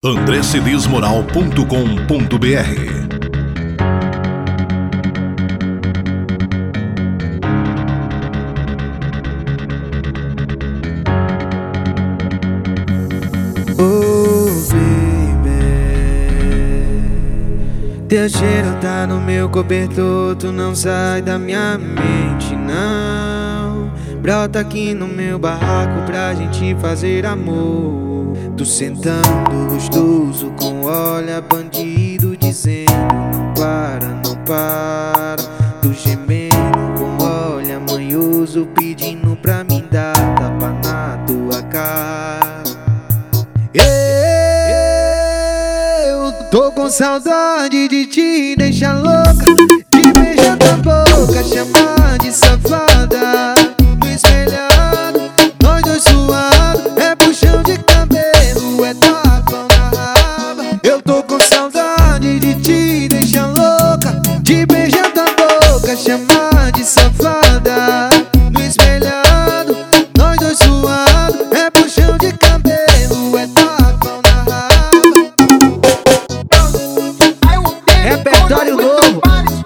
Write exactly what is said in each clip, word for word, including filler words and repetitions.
andré cedis moral ponto com ponto br. Oh, baby, teu cheiro tá no meu cobertor, tu não sai da minha mente, não. Brota aqui no meu barraco pra gente fazer amor. Tu sentando gostoso com olha bandido, dizendo não para, não para. Tu gemendo com olha manhoso, pedindo pra mim dar tapa na tua cara. Eu tô com saudade de te deixar louca, de beijar tua boca, chamar de safada. No espelhado, nós dois suados, é puxão de cabelo, é tapão na raba. Eu tô com saudade de te deixar louca, de beijar tua boca, chamar de safada. No espelhado, nós dois suados, é puxão de cabelo, é tapão na raba. Repertório novo.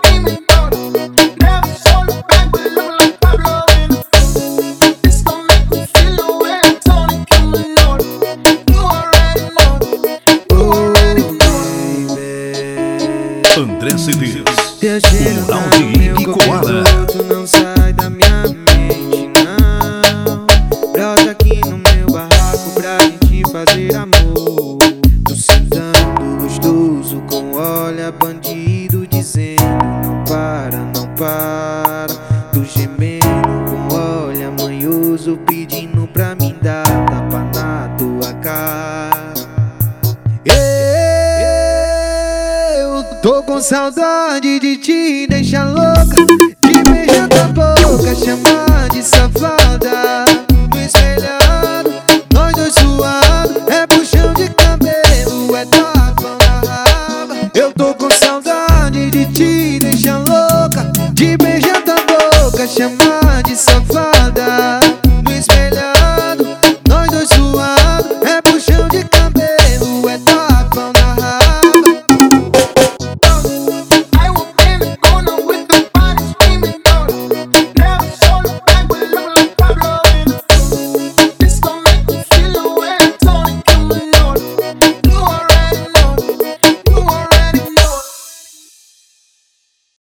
André Cedis, Teu cheiro moral tá de no meu Ibicoara. cobertor, tu não sai da minha mente, não. Brota aqui no meu barraco pra gente fazer amor. Tu sentando gostoso com olha bandido, dizendo não para, não para. Tu gemendo com olha manhoso, pedindo pra mim dar tapa na tua cara. Eu tô com saudade de te deixar louca, de beijar tua boca, chamar